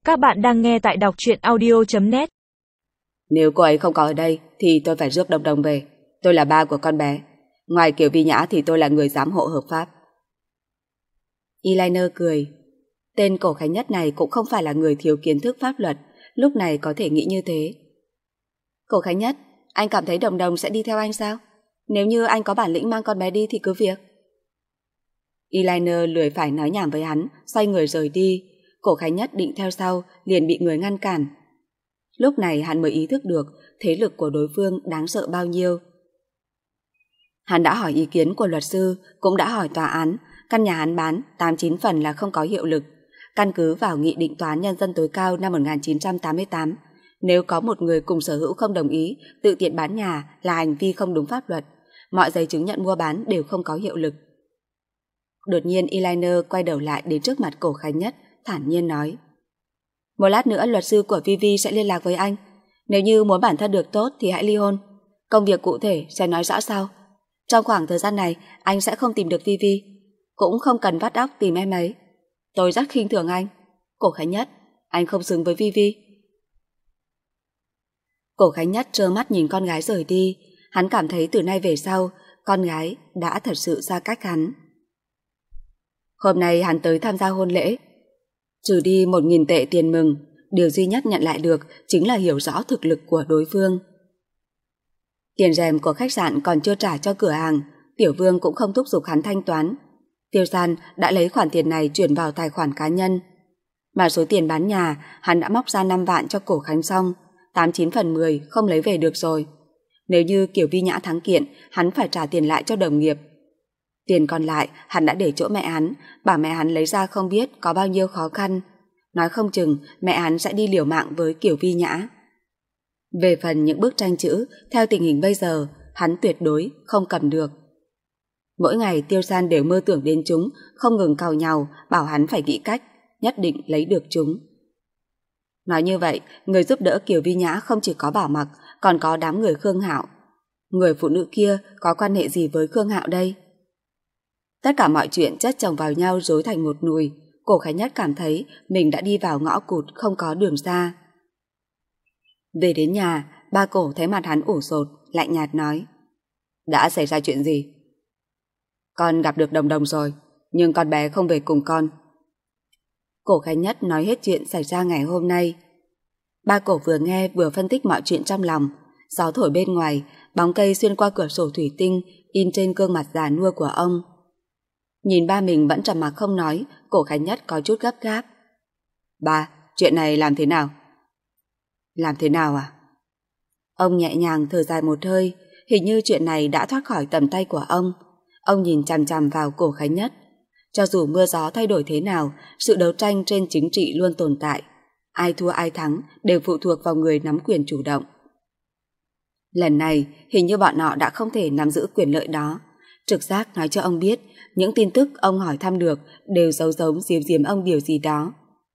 Các bạn đang nghe tại đọc truyện audio.net. Nếu cô ấy không có ở đây thì tôi phải rước Đồng Đồng về. Tôi là ba của con bé. Ngoài Kiều Vi Nhã thì tôi là người giám hộ hợp pháp. Eyeliner cười. Tên Cổ Khánh Nhất này cũng không phải là người thiếu kiến thức pháp luật, lúc này có thể nghĩ như thế. Cổ Khánh Nhất, anh cảm thấy Đồng Đồng sẽ đi theo anh sao? Nếu như anh có bản lĩnh mang con bé đi thì cứ việc. Eyeliner lười phải nói nhảm với hắn, xoay người rời đi. Cổ Khánh Nhất định theo sau, liền bị người ngăn cản. Lúc này hắn mới ý thức được thế lực của đối phương đáng sợ bao nhiêu. Hắn đã hỏi ý kiến của luật sư, cũng đã hỏi tòa án. Căn nhà hắn bán 89 phần là không có hiệu lực. Căn cứ vào Nghị định Tòa án Nhân dân tối cao năm 1988, nếu có một người cùng sở hữu không đồng ý, tự tiện bán nhà là hành vi không đúng pháp luật. Mọi giấy chứng nhận mua bán đều không có hiệu lực. Đột nhiên Eyeliner quay đầu lại đến trước mặt Cổ Khánh Nhất, thản nhiên nói: một lát nữa luật sư của Vivi sẽ liên lạc với anh. Nếu như muốn bản thân được tốt thì hãy ly hôn. Công việc cụ thể sẽ nói rõ sau. Trong khoảng thời gian này anh sẽ không tìm được Vivi, cũng không cần vắt óc tìm em ấy. Tôi rất khinh thường anh. Cổ Khánh Nhất, anh không xứng với Vivi. Cổ Khánh Nhất trơ mắt nhìn con gái rời đi. Hắn cảm thấy từ nay về sau con gái đã thật sự xa cách hắn. Hôm nay hắn tới tham gia hôn lễ. Trừ đi 1.000 tệ tiền mừng, điều duy nhất nhận lại được chính là hiểu rõ thực lực của đối phương. Tiền rèm của khách sạn còn chưa trả cho cửa hàng, Tiểu Vương cũng không thúc giục hắn thanh toán. Tiêu San đã lấy khoản tiền này chuyển vào tài khoản cá nhân. Mà số tiền bán nhà, hắn đã móc ra 5 vạn cho Cổ Khánh xong, 89 phần 10 không lấy về được rồi. Nếu như Kiều Vi Nhã thắng kiện, hắn phải trả tiền lại cho đồng nghiệp. Tiền còn lại hắn đã để chỗ mẹ hắn, bảo mẹ hắn lấy ra không biết có bao nhiêu khó khăn. Nói không chừng mẹ hắn sẽ đi liều mạng với Kiều Vi Nhã. Về phần những bức tranh chữ, theo tình hình bây giờ, hắn tuyệt đối không cầm được. Mỗi ngày Tiêu San đều mơ tưởng đến chúng, không ngừng càu nhàu, bảo hắn phải nghĩ cách, nhất định lấy được chúng. Nói như vậy, người giúp đỡ Kiều Vi Nhã không chỉ có Bảo Mặc, còn có đám người Khương Hạo. Người phụ nữ kia có quan hệ gì với Khương Hạo đây? Tất cả mọi chuyện chất chồng vào nhau rối thành một nùi. Cổ Khánh Nhất cảm thấy mình đã đi vào ngõ cụt không có đường ra. Về đến nhà, ba Cổ thấy mặt hắn ủ sột, lạnh nhạt nói: đã xảy ra chuyện gì? Con gặp được Đồng Đồng rồi, nhưng con bé không về cùng con. Cổ Khánh Nhất nói hết chuyện xảy ra ngày hôm nay. Ba Cổ vừa nghe vừa phân tích mọi chuyện trong lòng. Gió thổi bên ngoài, bóng cây xuyên qua cửa sổ thủy tinh in trên gương mặt già nua của ông. Nhìn ba mình vẫn trầm mặc không nói, Cổ Khánh Nhất có chút gấp gáp. Ba, chuyện này làm thế nào? Làm thế nào à? Ông nhẹ nhàng thở dài một hơi, hình như chuyện này đã thoát khỏi tầm tay của ông. Ông nhìn chằm chằm vào Cổ Khánh Nhất. Cho dù mưa gió thay đổi thế nào, sự đấu tranh trên chính trị luôn tồn tại. Ai thua ai thắng đều phụ thuộc vào người nắm quyền chủ động. Lần này, hình như bọn họ đã không thể nắm giữ quyền lợi đó. Trực giác nói cho ông biết, những tin tức ông hỏi thăm được đều giấu giấu giếm giếm ông điều gì đó.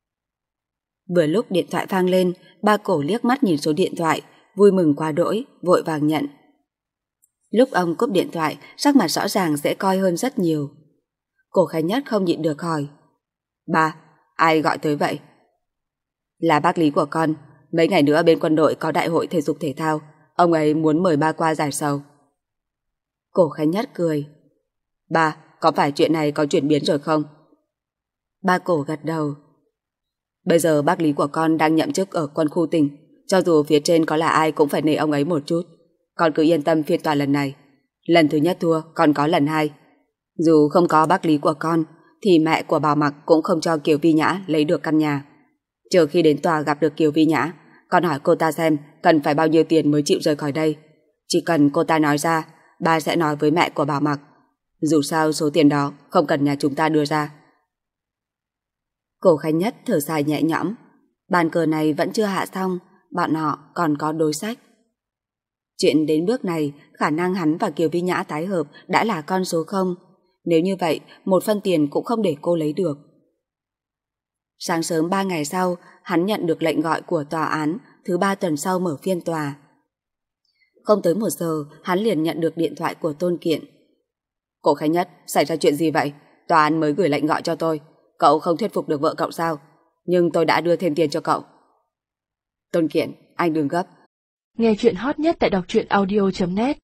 Vừa lúc điện thoại vang lên, ba Cổ liếc mắt nhìn số điện thoại, vui mừng quá đỗi, vội vàng nhận. Lúc ông cúp điện thoại, sắc mặt rõ ràng dễ coi hơn rất nhiều. Cổ Khánh Nhất không nhịn được hỏi: ba, ai gọi tới vậy? Là bác Lý của con. Mấy ngày nữa bên quân đội có đại hội thể dục thể thao, ông ấy muốn mời ba qua giải sầu. Cổ Khánh Nhất cười: ba, có phải chuyện này có chuyển biến rồi không? Ba Cổ gật đầu. Bây giờ bác Lý của con đang nhậm chức ở quân khu tỉnh, cho dù phía trên có là ai cũng phải nể ông ấy một chút. Con cứ yên tâm phiên tòa lần này. Lần thứ nhất thua, còn có lần hai. Dù không có bác Lý của con, thì mẹ của Bảo Mặc cũng không cho Kiều Vi Nhã lấy được căn nhà. Chờ khi đến tòa gặp được Kiều Vi Nhã, con hỏi cô ta xem cần phải bao nhiêu tiền mới chịu rời khỏi đây. Chỉ cần cô ta nói ra, ba sẽ nói với mẹ của Bảo Mặc. Dù sao số tiền đó không cần nhà chúng ta đưa ra. Cổ Khánh Nhất thở dài nhẹ nhõm. Bàn cờ này vẫn chưa hạ xong, bọn họ còn có đối sách. Chuyện đến bước này, khả năng hắn và Kiều Vi Nhã tái hợp đã là con số 0. Nếu như vậy, một phân tiền cũng không để cô lấy được. Sáng sớm 3 ngày sau, hắn nhận được lệnh gọi của tòa án, thứ 3 tuần sau mở phiên tòa. Không tới 1 giờ, hắn liền nhận được điện thoại của Tôn Kiện. Cổ Khánh Nhất, xảy ra chuyện gì vậy? Tòa án mới gửi lệnh gọi cho tôi. Cậu không thuyết phục được vợ cậu sao? Nhưng tôi đã đưa thêm tiền cho cậu. Tôn Kiện, anh đừng gấp. Nghe chuyện hot nhất tại đọc truyện audio.net